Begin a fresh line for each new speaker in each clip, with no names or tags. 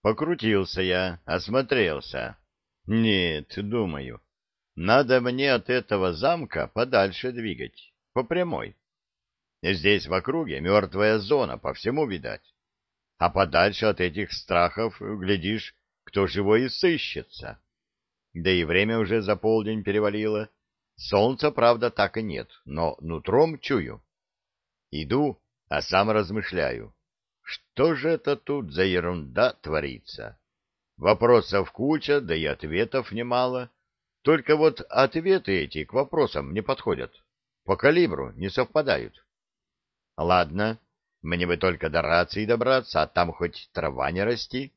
Покрутился я, осмотрелся. Нет, думаю, надо мне от этого замка подальше двигать, по прямой. Здесь в округе мертвая зона, по всему видать. А подальше от этих страхов, глядишь, кто живой и сыщется. Да и время уже за полдень перевалило. Солнца, правда, так и нет, но нутром чую. Иду, а сам размышляю. Что же это тут за ерунда творится? Вопросов куча, да и ответов немало. Только вот ответы эти к вопросам не подходят. По калибру не совпадают. Ладно, мне бы только до рации добраться, а там хоть трава не расти.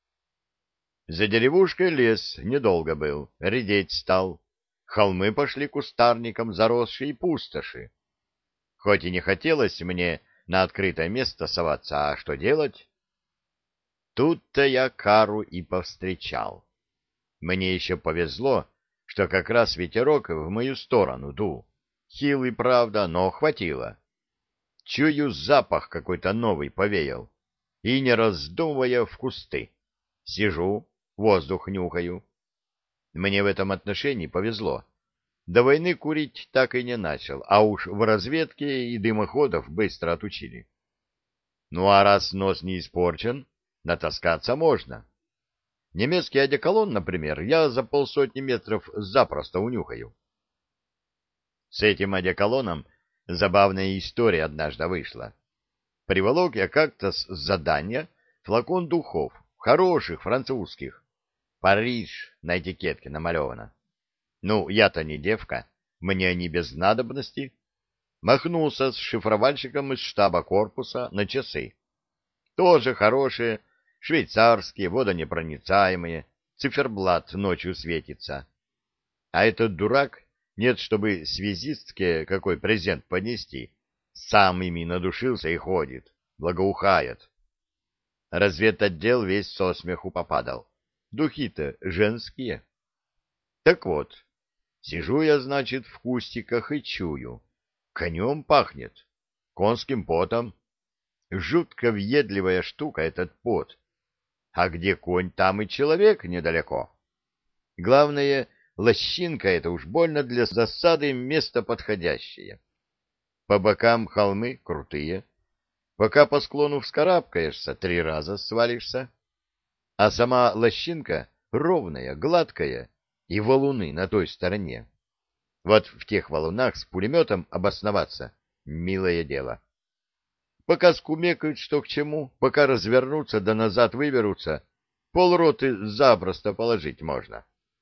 За деревушкой лес недолго был, редеть стал. Холмы пошли кустарником, заросшие пустоши. Хоть и не хотелось мне на открытое место соваться, а что делать? Тут-то я кару и повстречал. Мне еще повезло, что как раз ветерок в мою сторону дул. Хилый, правда, но хватило. Чую, запах какой-то новый повеял. И, не раздумывая, в кусты. Сижу, воздух нюхаю. Мне в этом отношении повезло. До войны курить так и не начал, а уж в разведке и дымоходов быстро отучили. Ну а раз нос не испорчен, натаскаться можно. Немецкий одеколон, например, я за 50 метров запросто унюхаю. С этим одеколоном забавная история однажды вышла. Приволок я как-то с задания флакон духов, хороших, французских. Париж на этикетке намалевано. Ну, я-то не девка, мне они без надобности. Махнулся с шифровальщиком из штаба корпуса на часы. Тоже хорошие, швейцарские, водонепроницаемые, циферблат ночью светится. А этот дурак, нет, чтобы связистке какой презент поднести, сам ими надушился и ходит, благоухает. Разведотдел весь со смеху попадал. Духи-то женские. Так вот, сижу я, значит, в кустиках и чую. Конем пахнет, конским потом. Жутко въедливая штука этот пот. А где конь, там и человек недалеко. Главное, лощинка эта уж больно для засады место подходящее. По бокам холмы крутые. Пока по склону вскарабкаешься, 3 раза свалишься. А сама лощинка ровная, гладкая, и валуны на той стороне. Вот в тех валунах с пулеметом обосноваться — милое дело. Пока скумекают, что к чему, пока развернутся да назад выберутся, полроты запросто положить можно.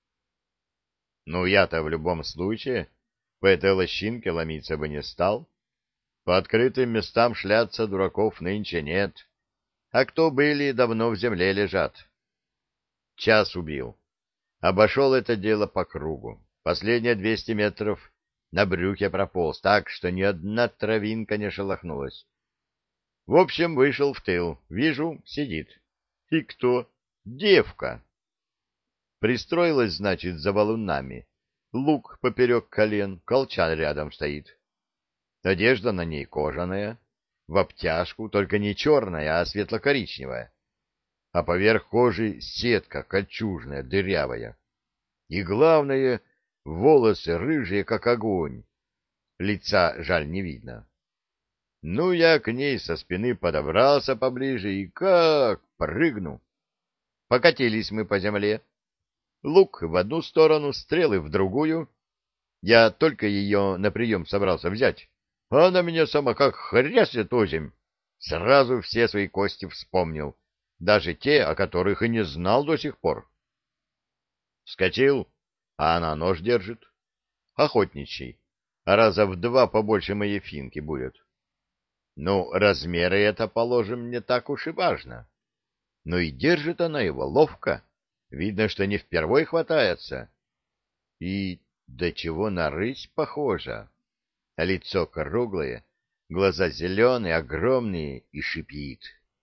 Ну, я-то в любом случае по этой лощинке ломиться бы не стал. По открытым местам шляться дураков нынче нет. А кто были, давно в земле лежат. Час убил. Обошел это дело по кругу. Последние 200 метров на брюхе прополз, так что ни одна травинка не шелохнулась. В общем, вышел в тыл. Вижу, сидит. И кто? Девка. Пристроилась, значит, за валунами. Лук поперек колен, колчан рядом стоит. Одежда на ней кожаная, в обтяжку, только не черная, а светло-коричневая. А поверх кожи сетка кольчужная, дырявая. И главное, волосы рыжие, как огонь. Лица, жаль, не видно. Ну, я к ней со спины подобрался поближе и как прыгну. Покатились мы по земле. Лук в одну сторону, стрелы в другую. Я только ее на прием собрался взять. А она меня сама как хряснет озимь. Сразу все свои кости вспомнил. Даже те, о которых и не знал до сих пор. Вскочил, а она нож держит. Охотничий. Раза в 2 побольше моей финки будет. Ну, размеры это, положим, не так уж и важно. Но и держит она его ловко. Видно, что не впервой хватается. И до чего на рысь похожа. Лицо круглое, глаза зеленые, огромные, и шипит.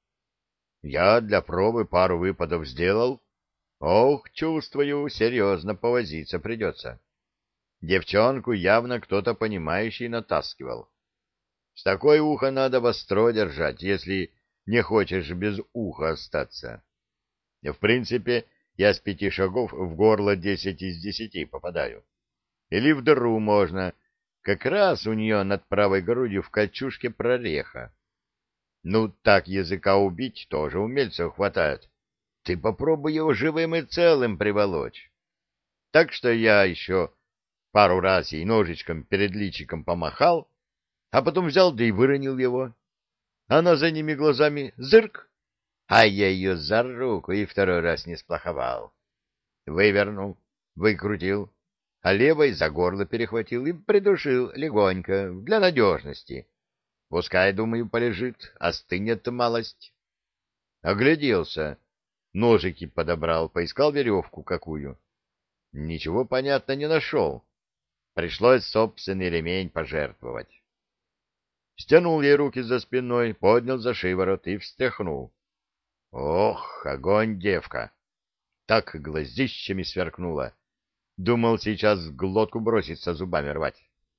Я для пробы пару выпадов сделал. Ох, чувствую, серьезно повозиться придется. Девчонку явно кто-то понимающий натаскивал. С такой ухо надо востро держать, если не хочешь без уха остаться. В принципе, я с 5 шагов в горло 10 из 10 попадаю. Или в дыру можно. Как раз у нее над правой грудью в кольчужке прореха. Ну, так языка убить тоже умельцев хватает. Ты попробуй его живым и целым приволочь. Так что я еще пару раз ей ножичком перед личиком помахал, а потом взял да и выронил его. Она за ними глазами зырк, а я ее за руку и второй раз не сплоховал. Вывернул, выкрутил, а левой за горло перехватил и придушил легонько, для надежности. Пускай, думаю, полежит, остынет малость. Огляделся, ножики подобрал, поискал веревку какую. Ничего, понятно, не нашел. Пришлось собственный ремень пожертвовать. Стянул ей руки за спиной, поднял за шиворот и встряхнул. Ох, огонь, девка! Так глазищами сверкнула. Думал, сейчас в глотку бросится зубами рвать.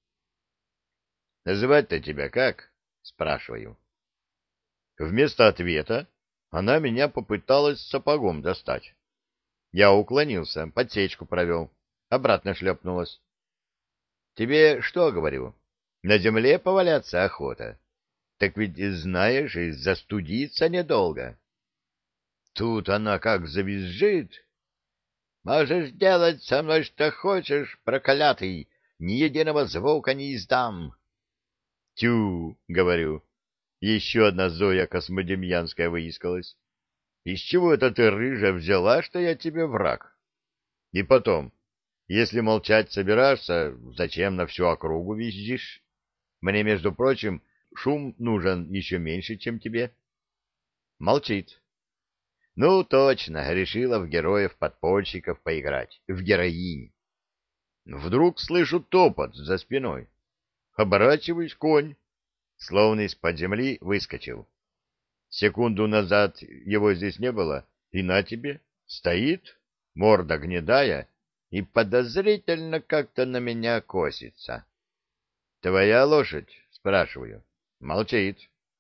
— Называть-то тебя как? — спрашиваю. Вместо ответа она меня попыталась сапогом достать. Я уклонился, подсечку провел. Обратно шлепнулась. — Тебе что, говорю, на земле поваляться охота? Так ведь, знаешь, и застудиться недолго. Тут она как завизжит. Можешь делать со мной что хочешь, проклятый, ни единого звука не издам. Тю, говорю, еще одна Зоя Космодемьянская выискалась. Из чего это ты, рыжая, взяла, что я тебе враг? И потом, если молчать собираешься, зачем на всю округу визжишь? Мне, между прочим, шум нужен еще меньше, чем тебе. Молчит. Ну, точно, решила в героев-подпольщиков поиграть, в героинь. Вдруг слышу топот за спиной. Оборачиваюсь, конь, словно из-под земли выскочил. Секунду назад его здесь не было, и на тебе, стоит, морда гнедая, и подозрительно как-то на меня косится. «Твоя лошадь?» — спрашиваю. Молчит.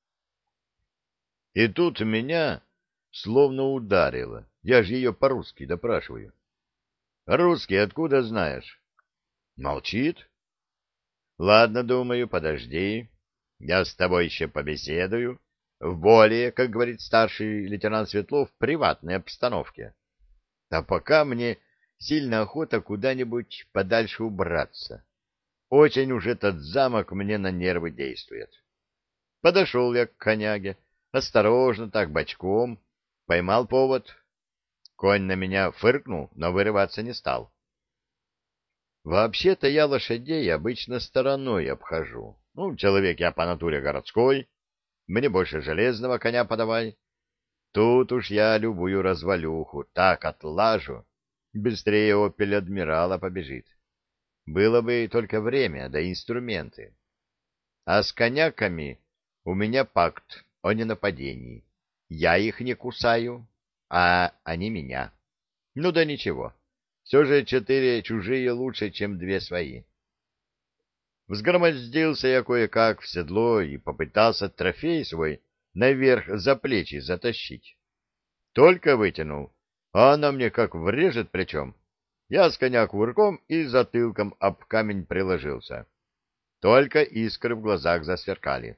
И тут меня словно ударило. Я же ее по-русски допрашиваю. «Русский откуда знаешь?» Молчит. «Ладно, думаю, подожди. Я с тобой еще побеседую. В более, как говорит старший лейтенант Светлов, приватной обстановке. А пока мне сильно охота куда-нибудь подальше убраться. Очень уж этот замок мне на нервы действует». Подошел я к коняге, осторожно, так бочком, поймал повод. Конь на меня фыркнул, но вырываться не стал. Вообще-то я лошадей обычно стороной обхожу. Ну, человек я по натуре городской, мне больше железного коня подавай. Тут уж я любую развалюху так отлажу, быстрее «Опель Адмирала» побежит. Было бы только время да инструменты. А с коняками у меня пакт о ненападении. Я их не кусаю, а они меня. Ну да ничего. Все же 4 чужие лучше, чем 2 свои. Взгромоздился я кое-как в седло и попытался трофей свой наверх за плечи затащить. Только вытянул, а она мне как врежет причем. Я с коня кувырком и затылком об камень приложился. Только искры в глазах засверкали.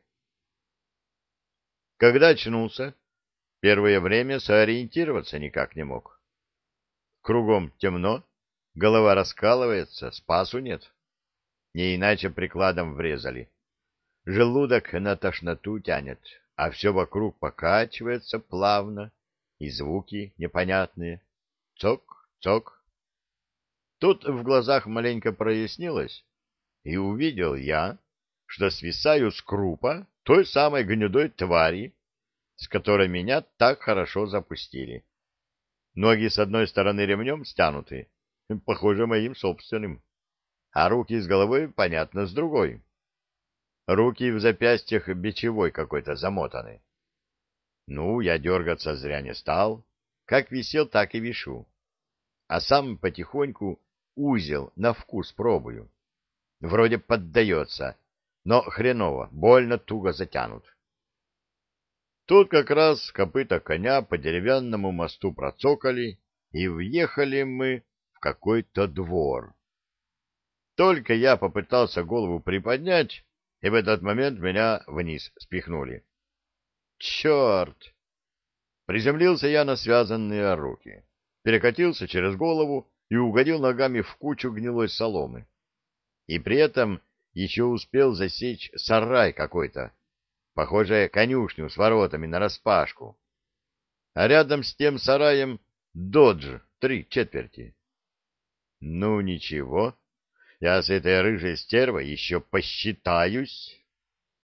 Когда очнулся, первое время сориентироваться никак не мог. Кругом темно, голова раскалывается, спасу нет. Не иначе прикладом врезали. Желудок на тошноту тянет, а все вокруг покачивается плавно, и звуки непонятные. Цок, цок. Тут в глазах маленько прояснилось, и увидел я, что свисаю с крупа той самой гнедой твари, с которой меня так хорошо запустили. Ноги с одной стороны ремнем стянуты, похоже, моим собственным, а руки с головой, понятно, с другой. Руки в запястьях бичевой какой-то замотаны. Ну, я дергаться зря не стал. Как висел, так и вишу. А сам потихоньку узел на вкус пробую. Вроде поддается, но хреново, больно туго затянут. Тут как раз копыта коня по деревянному мосту процокали, и въехали мы в какой-то двор. Только я попытался голову приподнять, и в этот момент меня вниз спихнули. Черт! Приземлился я на связанные руки, перекатился через голову и угодил ногами в кучу гнилой соломы. И при этом еще успел засечь сарай какой-то, похоже, конюшню с воротами нараспашку. А рядом с тем сараем додж 3/4. Ну, ничего, я с этой рыжей стервой еще посчитаюсь.